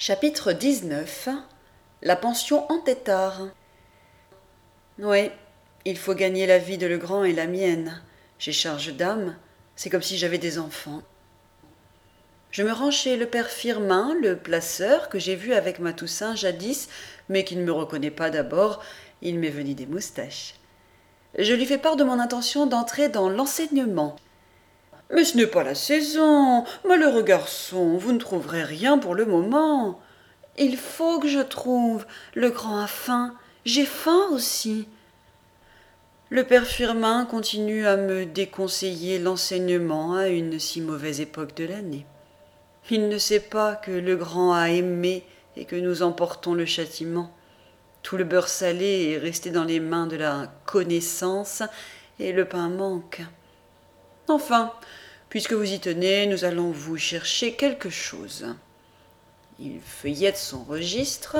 Chapitre 19. La pension en tétard. Oui, il faut gagner la vie de Legrand et la mienne. J'ai charge d'âme, c'est comme si j'avais des enfants. Je me rends chez le père Firmin, le placeur, que j'ai vu avec ma Toussaint jadis, mais qui ne me reconnaît pas d'abord, il m'est venu des moustaches. Je lui fais part de mon intention d'entrer dans l'enseignement. « Mais ce n'est pas la saison, malheureux garçon, vous ne trouverez rien pour le moment. » « Il faut que je trouve. Legrand a faim. J'ai faim aussi. » Le père Firmin continue à me déconseiller l'enseignement à une si mauvaise époque de l'année. Il ne sait pas que Legrand a aimé et que nous emportons le châtiment. Tout le beurre salé est resté dans les mains de la connaissance et le pain manque. Enfin, puisque vous y tenez, nous allons vous chercher quelque chose. Il feuillette son registre.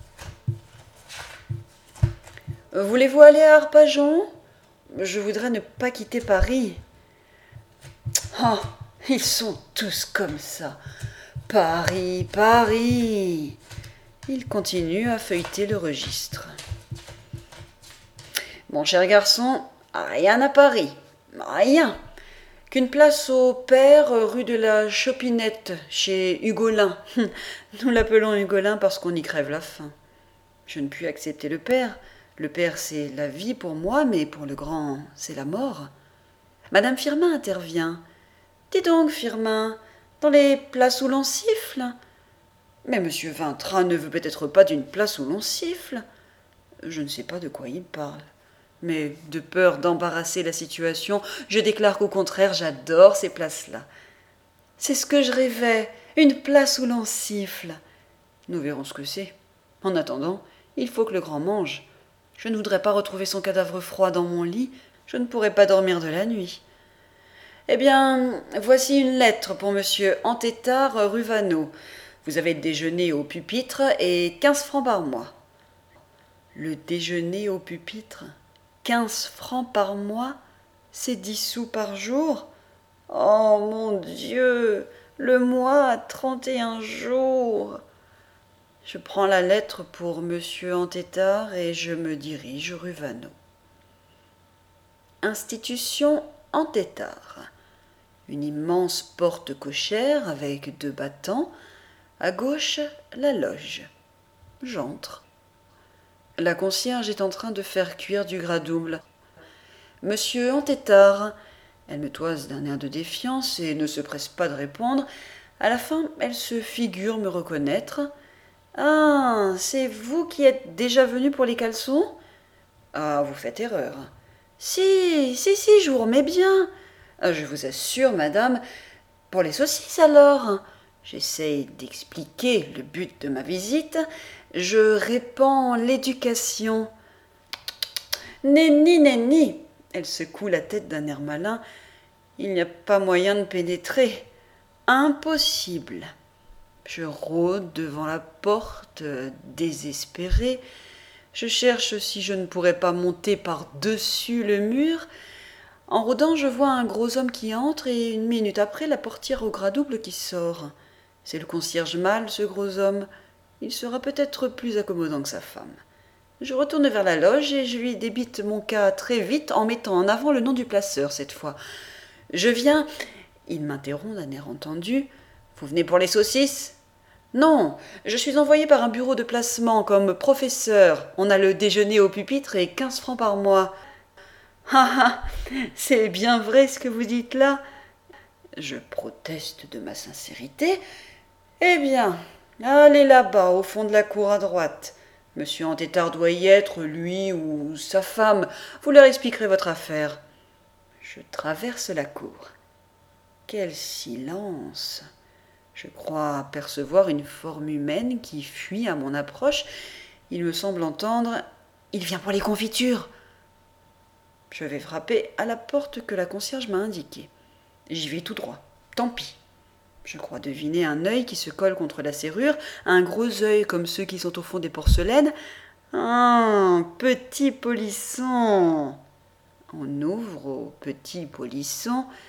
« Voulez-vous aller à Arpajon ? Je voudrais ne pas quitter Paris. » Oh, ils sont tous comme ça. Paris, Paris. Il continue à feuilleter le registre. « Mon cher garçon, rien à Paris. Rien. Qu'une place au père rue de la Chopinette, chez Hugolin. Nous l'appelons Hugolin parce qu'on y crève la faim. Je ne puis accepter le père. Le père, c'est la vie pour moi, mais pour Legrand, c'est la mort. Madame Firmin intervient. « Dis donc, Firmin, dans les places où l'on siffle ?»« Mais monsieur Vintrin ne veut peut-être pas d'une place où l'on siffle. » Je ne sais pas de quoi il parle. Mais de peur d'embarrasser la situation, je déclare qu'au contraire, j'adore ces places-là. C'est ce que je rêvais, une place où l'on siffle. Nous verrons ce que c'est. En attendant, il faut que Legrand mange. Je ne voudrais pas retrouver son cadavre froid dans mon lit, je ne pourrais pas dormir de la nuit. Eh bien, voici une lettre pour monsieur Antétard rue Vaneau. Vous avez le déjeuner au pupitre et 15 francs par mois. Le déjeuner au pupitre ? 15 francs par mois, c'est 10 sous par jour. Oh mon Dieu, le mois a 31 jours. Je prends la lettre pour monsieur Antétard et je me dirige rue Vaneau. Institution Antétard. Une immense porte cochère avec 2 battants. À gauche, la loge. J'entre. La concierge est en train de faire cuire du gras double. « Monsieur Antétard !» Elle me toise d'un air de défiance et ne se presse pas de répondre. À la fin, elle se figure me reconnaître. « Ah, c'est vous qui êtes déjà venu pour les caleçons ? » ?»« Ah, vous faites erreur. »« Si, je vous remets bien. »« Je vous assure, madame, pour les saucisses alors. » J'essaye d'expliquer le but de ma visite. Je répands l'éducation. Nenni, nenni. Elle secoue la tête d'un air malin. Il n'y a pas moyen de pénétrer. Impossible. Je rôde devant la porte, désespéré. Je cherche si je ne pourrais pas monter par-dessus le mur. En rôdant, je vois un gros homme qui entre et 1 minute après, la portière au gras double qui sort. C'est le concierge mâle, ce gros homme. Il sera peut-être plus accommodant que sa femme. Je retourne vers la loge et je lui débite mon cas très vite en mettant en avant le nom du placeur cette fois. « Je viens… » Il m'interrompt d'un air entendu. « Vous venez pour les saucisses ?»« Non, je suis envoyé par un bureau de placement comme professeur. On a le déjeuner au pupitre et 15 francs par mois. »« Ah ah, c'est bien vrai ce que vous dites là ?» Je proteste de ma sincérité. « Eh bien, allez là-bas, au fond de la cour à droite. Monsieur Antétard doit y être, lui ou sa femme. Vous leur expliquerez votre affaire. » Je traverse la cour. Quel silence! Je crois apercevoir une forme humaine qui fuit à mon approche. Il me semble entendre « Il vient pour les confitures !» Je vais frapper à la porte que la concierge m'a indiquée. J'y vais tout droit. Tant pis. Je crois deviner un œil qui se colle contre la serrure, un gros œil comme ceux qui sont au fond des porcelaines. Ah, petit polisson! On ouvre au petit polisson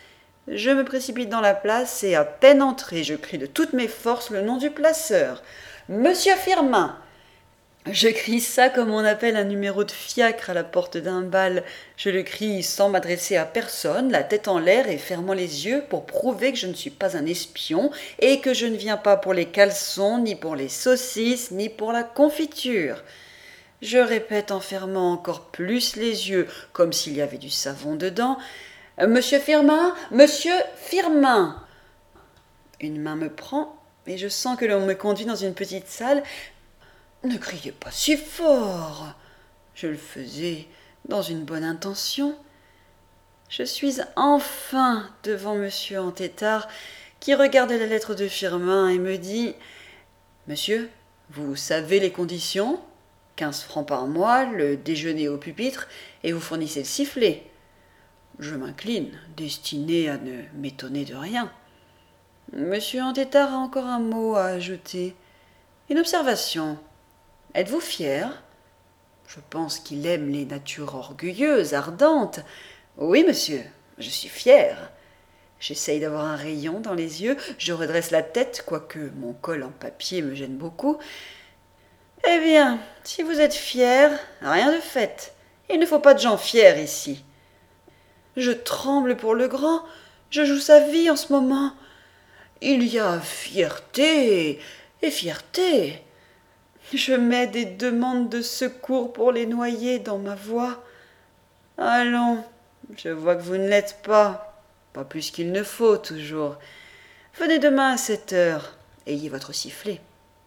Je me précipite dans la place et à peine entré, je crie de toutes mes forces le nom du placeur. Monsieur Firmin. Je crie ça comme on appelle un numéro de fiacre à la porte d'un bal. Je le crie sans m'adresser à personne, la tête en l'air et fermant les yeux pour prouver que je ne suis pas un espion et que je ne viens pas pour les caleçons, ni pour les saucisses, ni pour la confiture. Je répète en fermant encore plus les yeux, comme s'il y avait du savon dedans. Monsieur Firmin, monsieur Firmin. Une main me prend et je sens que l'on me conduit dans une petite salle. Ne criez pas si fort. Je le faisais dans une bonne intention. Je suis enfin devant monsieur Entêtard, qui regarde la lettre de Firmin et me dit « Monsieur, vous savez les conditions ? 15 francs par mois, le déjeuner au pupitre, et vous fournissez le sifflet. » Je m'incline, destiné à ne m'étonner de rien. Monsieur Entêtard a encore un mot à ajouter. Une observation. Êtes-vous fier ? Je pense qu'il aime les natures orgueilleuses, ardentes. Oui, monsieur, je suis fier. J'essaye d'avoir un rayon dans les yeux, je redresse la tête, quoique mon col en papier me gêne beaucoup. Eh bien, si vous êtes fier, rien de fait. Il ne faut pas de gens fiers ici. Je tremble pour le grand, je joue sa vie en ce moment. Il y a fierté et fierté. Je mets des demandes de secours pour les noyer dans ma voix. Allons, je vois que vous ne l'êtes pas. Pas plus qu'il ne faut, toujours. Venez demain à 7 heures. Ayez votre sifflet.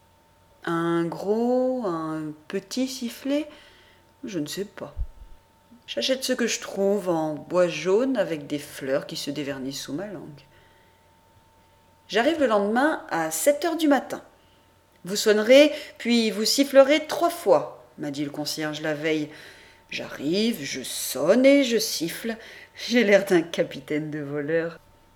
Un gros, un petit sifflet ? Je ne sais pas. J'achète ce que je trouve en bois jaune avec des fleurs qui se dévernissent sous ma langue. J'arrive le lendemain à 7 heures du matin. Vous sonnerez, puis vous sifflerez 3 fois, m'a dit le concierge la veille. J'arrive, je sonne et je siffle. J'ai l'air d'un capitaine de voleurs.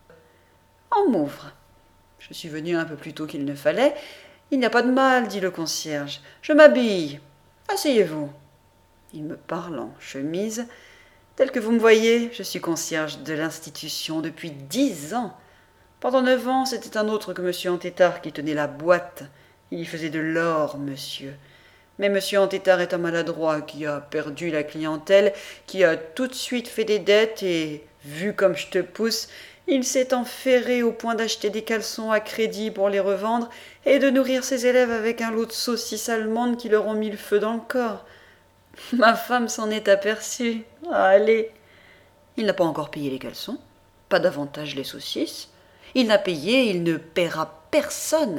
On m'ouvre. Je suis venu un peu plus tôt qu'il ne fallait. Il n'y a pas de mal, dit le concierge. Je m'habille. Asseyez-vous. Il me parle en chemise. Tel que vous me voyez, je suis concierge de l'institution depuis 10 ans. Pendant 9 ans, c'était un autre que M. Entêtard qui tenait la boîte. Il y faisait de l'or, monsieur. Mais M. Entêtard est un maladroit qui a perdu la clientèle, qui a tout de suite fait des dettes et, vu comme je te pousse, il s'est enferré au point d'acheter des caleçons à crédit pour les revendre et de nourrir ses élèves avec un lot de saucisses allemandes qui leur ont mis le feu dans le corps. Ma femme s'en est aperçue. Allez. Il n'a pas encore payé les caleçons, pas davantage les saucisses. Il n'a payé, il ne paiera personne.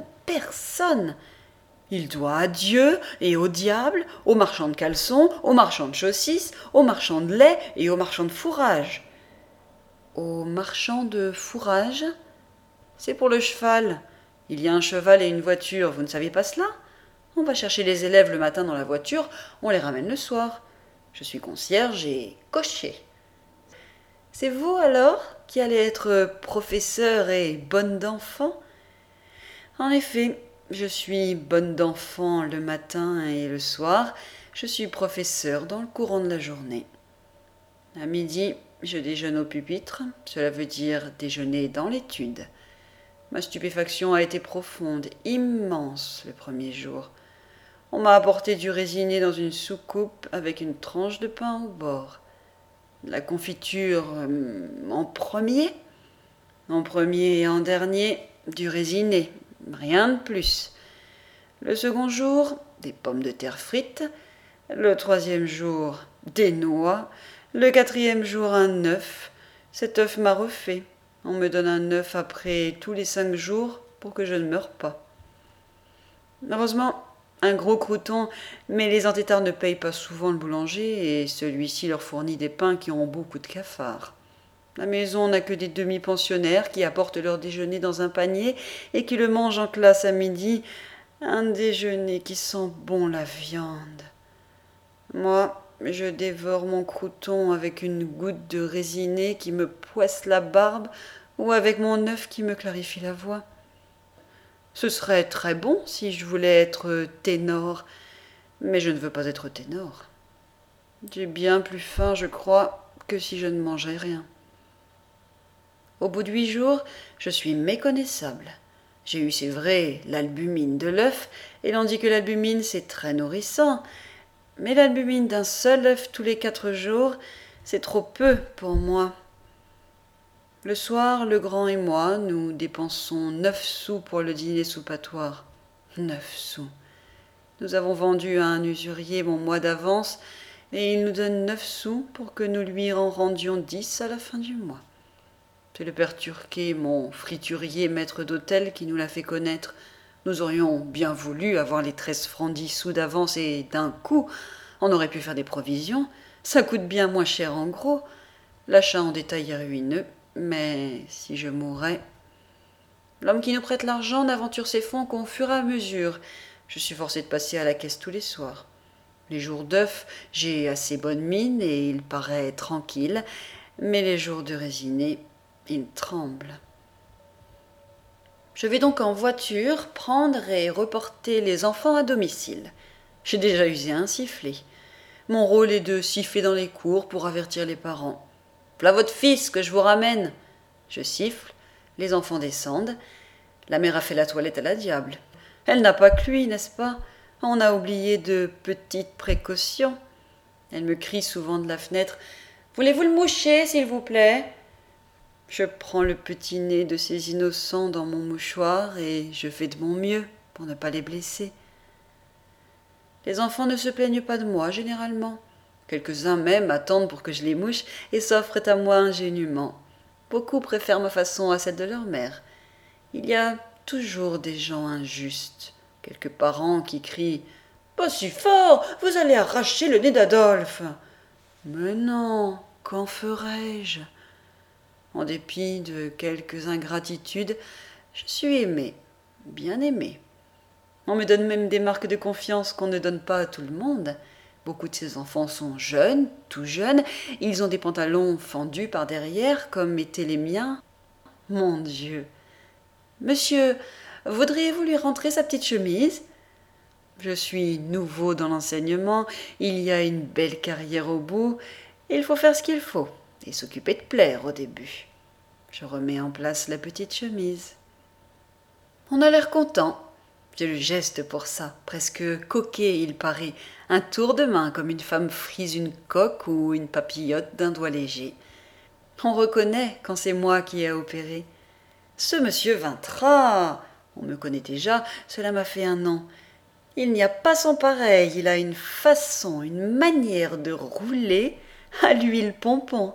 Il doit à Dieu et au diable, aux marchands de caleçons, aux marchands de saucisses, aux marchands de lait et aux marchands de fourrage. Aux marchands de fourrage ? C'est pour le cheval. Il y a un cheval et une voiture, vous ne savez pas cela ? On va chercher les élèves le matin dans la voiture, on les ramène le soir. Je suis concierge et cocher. C'est vous alors qui allez être professeur et bonne d'enfant ? En effet, je suis bonne d'enfant le matin et le soir. Je suis professeur dans le courant de la journée. À midi, je déjeune au pupitre. Cela veut dire déjeuner dans l'étude. Ma stupéfaction a été profonde, immense le premier jour. On m'a apporté du raisiné dans une soucoupe avec une tranche de pain au bord. La confiture en premier et en dernier, du raisiné, rien de plus. Le second jour, des pommes de terre frites. Le troisième jour, des noix. Le quatrième jour, un œuf. Cet œuf m'a refait. On me donne un œuf après tous les 5 jours pour que je ne meure pas. Heureusement, un gros crouton, mais les entêtards ne payent pas souvent le boulanger et celui-ci leur fournit des pains qui ont beaucoup de cafards. La maison n'a que des demi-pensionnaires qui apportent leur déjeuner dans un panier et qui le mangent en classe à midi. Un déjeuner qui sent bon la viande. Moi, je dévore mon crouton avec une goutte de raisiné qui me poisse la barbe ou avec mon œuf qui me clarifie la voix. Ce serait très bon si je voulais être ténor, mais je ne veux pas être ténor. J'ai bien plus faim, je crois, que si je ne mangeais rien. Au bout de 8 jours, je suis méconnaissable. J'ai eu, c'est vrai, l'albumine de l'œuf, et l'on dit que l'albumine c'est très nourrissant, mais l'albumine d'un seul œuf tous les 4 jours, c'est trop peu pour moi. Le soir, le grand et moi, nous dépensons 9 sous pour le dîner soupatoire. 9 sous. Nous avons vendu à un usurier mon mois d'avance, et il nous donne 9 sous pour que nous lui en rendions 10 à la fin du mois. C'est le père Turquet, mon friturier maître d'hôtel, qui nous l'a fait connaître. Nous aurions bien voulu avoir les 13 francs 10 sous d'avance et d'un coup, on aurait pu faire des provisions. Ça coûte bien moins cher en gros. L'achat en détail est ruineux, mais si je mourais... L'homme qui nous prête l'argent n'aventure ses fonds qu'au fur et à mesure. Je suis forcé de passer à la caisse tous les soirs. Les jours d'œuf, j'ai assez bonne mine et il paraît tranquille, mais les jours de résiné, il tremble. Je vais donc en voiture prendre et reporter les enfants à domicile. J'ai déjà usé un sifflet. Mon rôle est de siffler dans les cours pour avertir les parents. V'là votre fils que je vous ramène. Je siffle, les enfants descendent. La mère a fait la toilette à la diable. Elle n'a pas que lui, n'est-ce pas? On a oublié de petites précautions. Elle me crie souvent de la fenêtre. Voulez-vous le moucher, s'il vous plaît? Je prends le petit nez de ces innocents dans mon mouchoir et je fais de mon mieux pour ne pas les blesser. Les enfants ne se plaignent pas de moi, généralement. Quelques-uns même attendent pour que je les mouche et s'offrent à moi ingénument. Beaucoup préfèrent ma façon à celle de leur mère. Il y a toujours des gens injustes. Quelques parents qui crient « Pas si fort, vous allez arracher le nez d'Adolphe !» Mais non, qu'en ferais-je? En dépit de quelques ingratitudes, je suis aimée, bien aimée. On me donne même des marques de confiance qu'on ne donne pas à tout le monde. Beaucoup de ces enfants sont jeunes, tout jeunes. Ils ont des pantalons fendus par derrière, comme étaient les miens. Mon Dieu! Monsieur, voudriez-vous lui rentrer sa petite chemise? Je suis nouveau dans l'enseignement, il y a une belle carrière au bout, et il faut faire ce qu'il faut, et s'occuper de plaire au début. Je remets en place la petite chemise. On a l'air content. J'ai le geste pour ça, presque coquet il paraît, un tour de main comme une femme frise une coque ou une papillote d'un doigt léger. On reconnaît quand c'est moi qui ai opéré. Ce monsieur Vintra, on me connaît déjà, cela m'a fait 1 an. Il n'y a pas son pareil, il a une façon, une manière de rouler à l'huile pompon.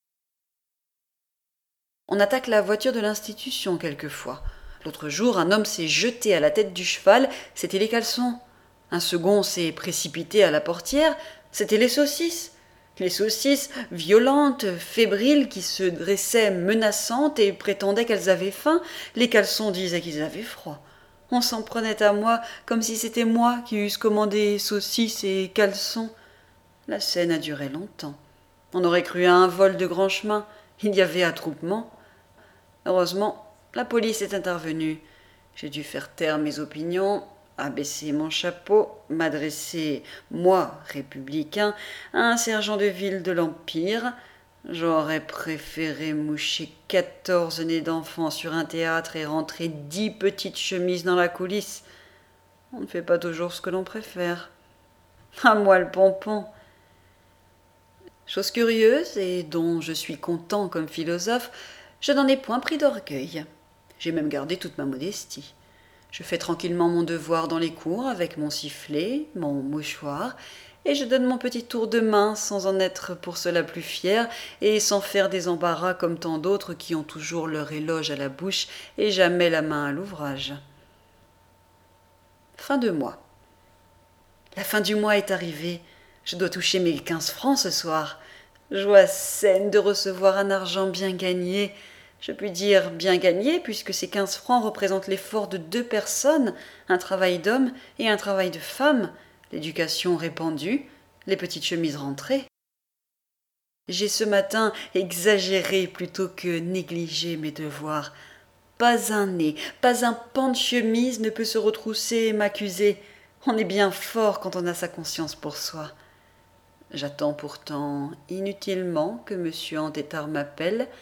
On attaque la voiture de l'institution quelquefois. L'autre jour, un homme s'est jeté à la tête du cheval, c'était les caleçons. Un second s'est précipité à la portière, c'était les saucisses. Les saucisses, violentes, fébriles, qui se dressaient menaçantes et prétendaient qu'elles avaient faim, les caleçons disaient qu'ils avaient froid. On s'en prenait à moi comme si c'était moi qui eusse commandé saucisses et caleçons. La scène a duré longtemps. On aurait cru à un vol de grand chemin. Il y avait attroupement. Heureusement, la police est intervenue. J'ai dû faire taire mes opinions, abaisser mon chapeau, m'adresser, moi, républicain, à un sergent de ville de l'Empire. J'aurais préféré moucher 14 nez d'enfants sur un théâtre et rentrer 10 petites chemises dans la coulisse. On ne fait pas toujours ce que l'on préfère. À moi le pompon. Chose curieuse, et dont je suis content comme philosophe, je n'en ai point pris d'orgueil. J'ai même gardé toute ma modestie. Je fais tranquillement mon devoir dans les cours avec mon sifflet, mon mouchoir, et je donne mon petit tour de main sans en être pour cela plus fier et sans faire des embarras comme tant d'autres qui ont toujours leur éloge à la bouche et jamais la main à l'ouvrage. Fin de mois. La fin du mois est arrivée. Je dois toucher mes 15 francs ce soir. Joie saine de recevoir un argent bien gagné. Je puis dire bien gagné, puisque ces 15 francs représentent l'effort de 2 personnes, un travail d'homme et un travail de femme, l'éducation répandue, les petites chemises rentrées. J'ai ce matin exagéré plutôt que négligé mes devoirs. Pas un nez, pas un pan de chemise ne peut se retrousser et m'accuser. On est bien fort quand on a sa conscience pour soi. J'attends pourtant inutilement que M. Antétard m'appelle.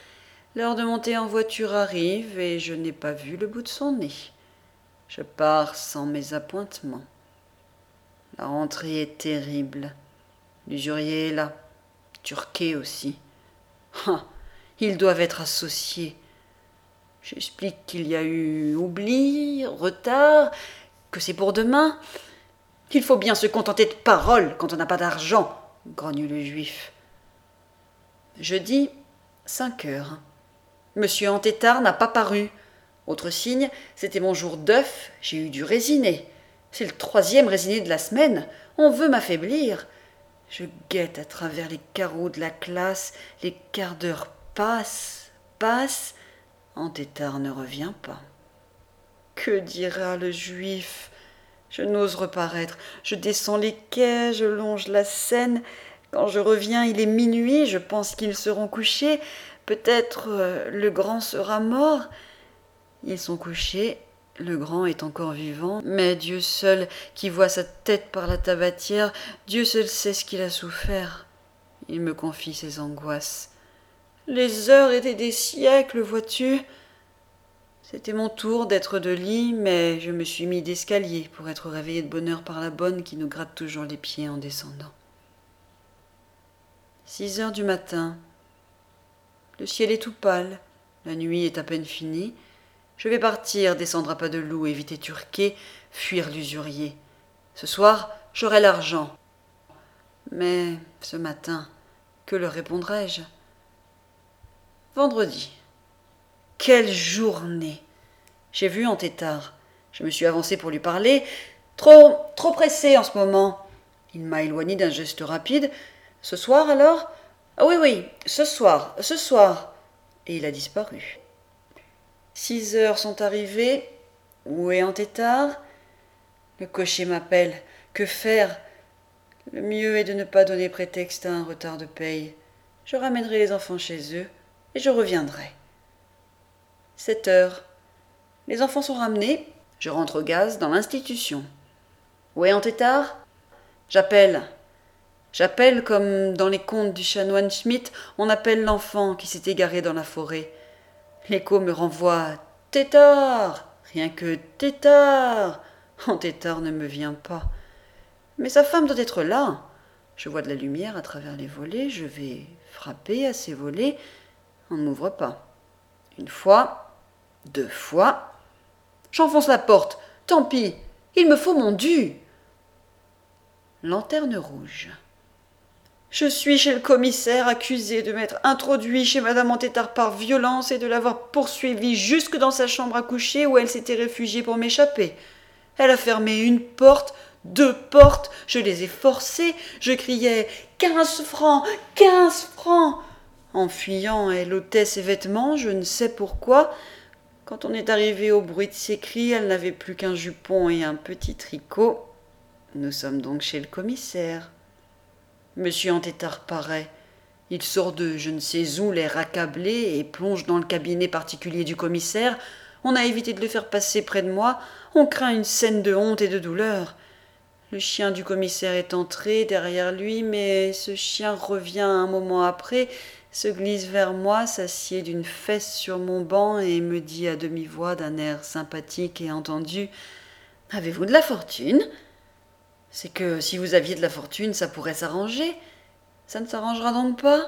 L'heure de monter en voiture arrive et je n'ai pas vu le bout de son nez. Je pars sans mes appointements. La rentrée est terrible. L'usurier est là. Turquet aussi. Ah, ils doivent être associés. J'explique qu'il y a eu oubli, retard, que c'est pour demain. Il faut bien se contenter de paroles quand on n'a pas d'argent, grogne le juif. Jeudi, 5 heures. Monsieur Antétard n'a pas paru. Autre signe, c'était mon jour d'œuf, j'ai eu du résiné. C'est le 3e résiné de la semaine. On veut m'affaiblir. Je guette à travers les carreaux de la classe. Les quarts d'heure passent. Antétard ne revient pas. Que dira le juif? Je n'ose reparaître. Je descends les quais, je longe la Seine. Quand je reviens, il est minuit, je pense qu'ils seront couchés. Peut-être le grand sera mort. Ils sont couchés, le grand est encore vivant, mais Dieu seul, qui voit sa tête par la tabatière, Dieu seul sait ce qu'il a souffert. Il me confie ses angoisses. Les heures étaient des siècles, vois-tu. C'était mon tour d'être de lit, mais je me suis mis d'escalier pour être réveillé de bonne heure par la bonne qui nous gratte toujours les pieds en descendant. 6 heures du matin. Le ciel est tout pâle, la nuit est à peine finie. Je vais partir, descendre à pas de loup, éviter Turquet, fuir l'usurier. Ce soir, j'aurai l'argent. Mais ce matin, que leur répondrai-je? Vendredi. Quelle journée! J'ai vu Antétard. Je me suis avancé pour lui parler. Trop pressé en ce moment. Il m'a éloigné d'un geste rapide. Ce soir alors? Ah oui, ce soir. Et il a disparu. 6 heures sont arrivées. Où est Antétard? Le cocher m'appelle. Que faire? Le mieux est de ne pas donner prétexte à un retard de paye. Je ramènerai les enfants chez eux et je reviendrai. 7 heures. Les enfants sont ramenés. Je rentre au gaz dans l'institution. Où est Antétard? J'appelle. J'appelle comme dans les contes du chanoine Schmitt, on appelle l'enfant qui s'est égaré dans la forêt. L'écho me renvoie « Tétard !» Rien que « Tétard !» Antétard ne me vient pas. Mais sa femme doit être là. Je vois de la lumière à travers les volets, je vais frapper à ces volets. On ne m'ouvre pas. 1 fois, 2 fois. J'enfonce la porte. Tant pis, il me faut mon dû. Lanterne rouge. Je suis chez le commissaire, accusé de m'être introduit chez madame Antétard par violence et de l'avoir poursuivie jusque dans sa chambre à coucher où elle s'était réfugiée pour m'échapper. Elle a fermé 1 porte, 2 portes, je les ai forcées, je criais « 15 francs, 15 francs !» En fuyant, elle ôtait ses vêtements, je ne sais pourquoi. Quand on est arrivé au bruit de ses cris, elle n'avait plus qu'un jupon et un petit tricot. Nous sommes donc chez le commissaire. Monsieur Antétard paraît. Il sort de je ne sais où, l'air accablé, et plonge dans le cabinet particulier du commissaire. On a évité de le faire passer près de moi. On craint une scène de honte et de douleur. Le chien du commissaire est entré derrière lui, mais ce chien revient un moment après, se glisse vers moi, s'assied d'une fesse sur mon banc et me dit à demi-voix d'un air sympathique et entendu « Avez-vous de la fortune ?» C'est que si vous aviez de la fortune, ça pourrait s'arranger. Ça ne s'arrangera donc pas?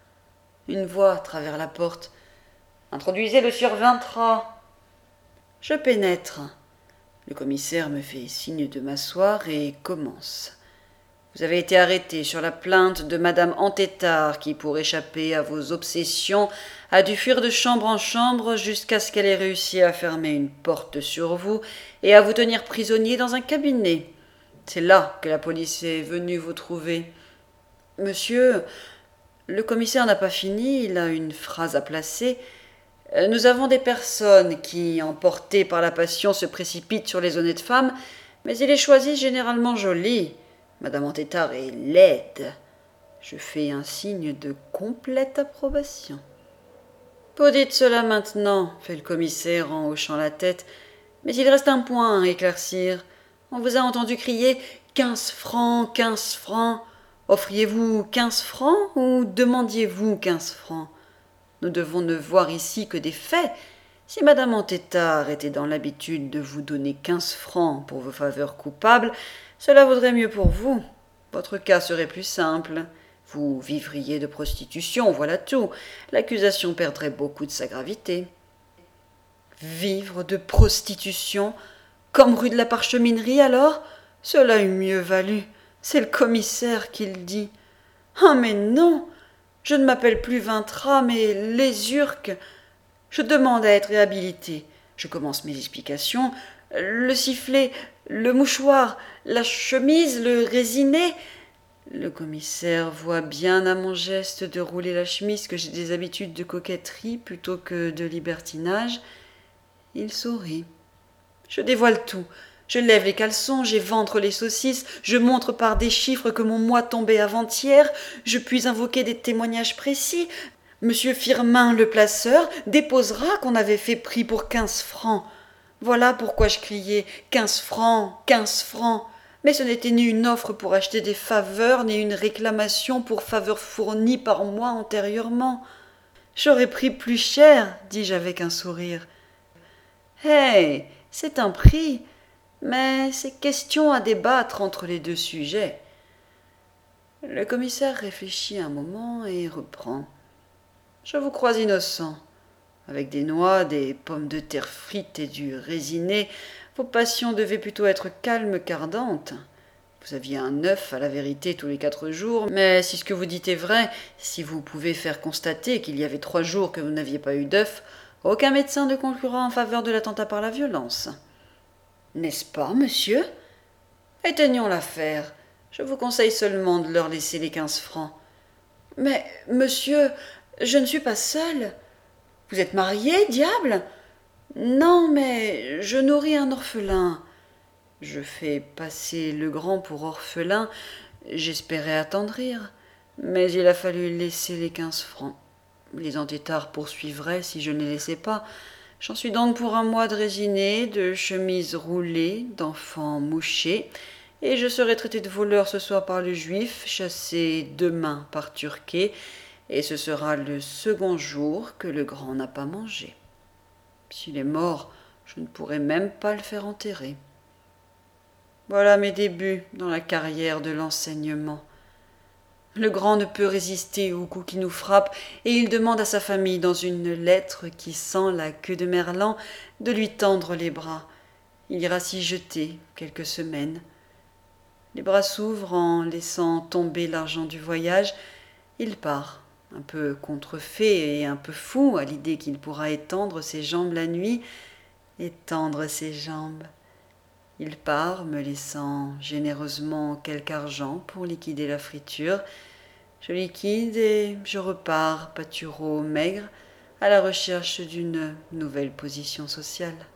Une voix à travers la porte. Introduisez le survintrat. Je pénètre. Le commissaire me fait signe de m'asseoir et commence. Vous avez été arrêté sur la plainte de madame Antétard qui, pour échapper à vos obsessions, a dû fuir de chambre en chambre jusqu'à ce qu'elle ait réussi à fermer une porte sur vous et à vous tenir prisonnier dans un cabinet. C'est là que la police est venue vous trouver. Monsieur, le commissaire n'a pas fini, il a une phrase à placer. Nous avons des personnes qui, emportées par la passion, se précipitent sur les honnêtes femmes, mais ils les choisissent généralement jolies. Madame Antétard est laide. Je fais un signe de complète approbation. Vous dites cela maintenant, fait le commissaire en hochant la tête, mais il reste un point à éclaircir. On vous a entendu crier « 15 francs, 15 francs ». Offriez-vous 15 francs ou demandiez-vous 15 francs? Nous devons ne voir ici que des faits. Si madame Entêtard était dans l'habitude de vous donner 15 francs pour vos faveurs coupables, cela vaudrait mieux pour vous. Votre cas serait plus simple. Vous vivriez de prostitution, voilà tout. L'accusation perdrait beaucoup de sa gravité. Vivre de prostitution, comme rue de la Parcheminerie alors? Cela eût mieux valu. C'est le commissaire qui le dit. Ah mais non! Je ne m'appelle plus Vintra, mais Lézurque. Je demande à être réhabilité. Je commence mes explications. Le sifflet, le mouchoir, la chemise, le résiné. Le commissaire voit bien à mon geste de rouler la chemise que j'ai des habitudes de coquetterie plutôt que de libertinage. Il sourit. Je dévoile tout. Je lève les caleçons, j'éventre les saucisses, je montre par des chiffres que mon mois tombait avant-hier, je puis invoquer des témoignages précis. Monsieur Firmin, le placeur, déposera qu'on avait fait prix pour 15 francs. Voilà pourquoi je criais 15 francs, 15 francs. Mais ce n'était ni une offre pour acheter des faveurs, ni une réclamation pour faveurs fournies par moi antérieurement. J'aurais pris plus cher, dis-je avec un sourire. Hey, c'est un prix, mais c'est question à débattre entre les deux sujets. Le commissaire réfléchit un moment et reprend. Je vous crois innocent. Avec des noix, des pommes de terre frites et du résiné, vos passions devaient plutôt être calmes qu'ardentes. Vous aviez un œuf à la vérité tous les 4 jours, mais si ce que vous dites est vrai, si vous pouvez faire constater qu'il y avait 3 jours que vous n'aviez pas eu d'œuf, aucun médecin ne conclura en faveur de l'attentat par la violence. N'est-ce pas, monsieur? Éteignons l'affaire. Je vous conseille seulement de leur laisser les 15 francs. Mais, monsieur, je ne suis pas seule. Vous êtes marié, diable? Non, mais je nourris un orphelin. Je fais passer le grand pour orphelin. J'espérais attendrir, mais il a fallu laisser les 15 francs. Les entêtards poursuivraient si je ne les laissais pas. J'en suis donc pour un mois de résiné, de chemise roulée, d'enfants mouchés, et je serai traité de voleur ce soir par le juif, chassé demain par Turquet, et ce sera le second jour que le grand n'a pas mangé. S'il est mort, je ne pourrai même pas le faire enterrer. Voilà mes débuts dans la carrière de l'enseignement. Le grand ne peut résister au coup qui nous frappe, et il demande à sa famille, dans une lettre qui sent la queue de merlan, de lui tendre les bras. Il ira s'y jeter quelques semaines. Les bras s'ouvrent en laissant tomber l'argent du voyage. Il part, un peu contrefait et un peu fou à l'idée qu'il pourra étendre ses jambes la nuit. Étendre ses jambes. Il part, me laissant généreusement quelque argent pour liquider la friture. Je liquide et je repars, pâtureau maigre, à la recherche d'une nouvelle position sociale.